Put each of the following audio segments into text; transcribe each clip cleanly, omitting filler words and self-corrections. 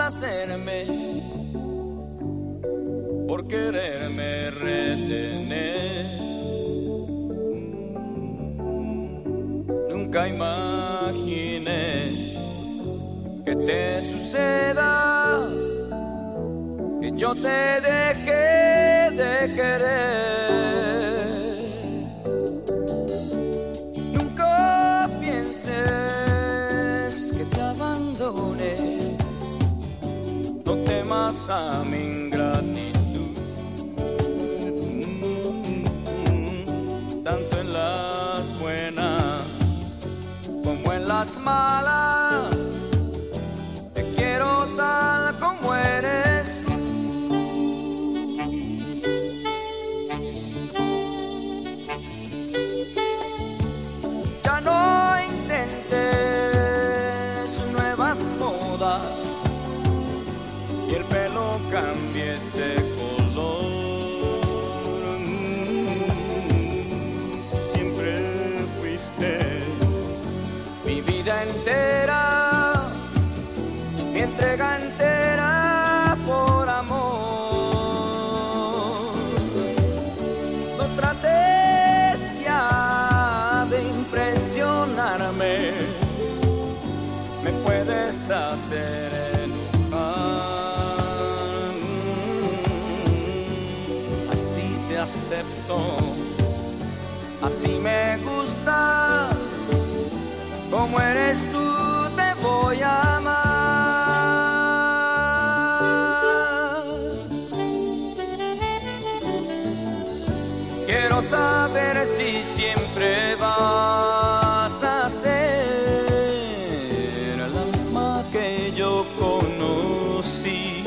complacerme, por quererme retener. Nunca imagines que te suceda, que yo te dejé de querer. Nunca pienses que te abandone, no temas a mi ingratitud, tanto en las buenas como en las malas. Te quiero tal como eres tú. Ya no intentes nuevas modas y el pelo cambies de color. Siempre fuiste mi vida entera, mi entrega entera por amor. No trates ya de impresionarme, me puedes hacer enojar. Así te acepto, así me gustas, como eres tú te voy a amar. Quiero saber si siempre vas a ser la misma que yo conocí.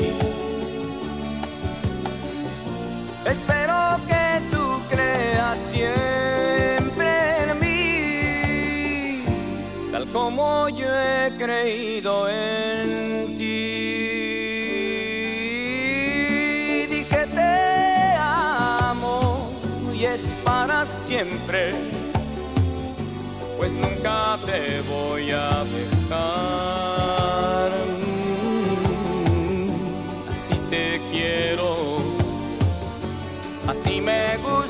Espero que tú creas siempre en mí, tal como yo he creído en ti. Dije te amo y es para siempre, pues nunca te voy a dejar. Así te quiero, así me gusta.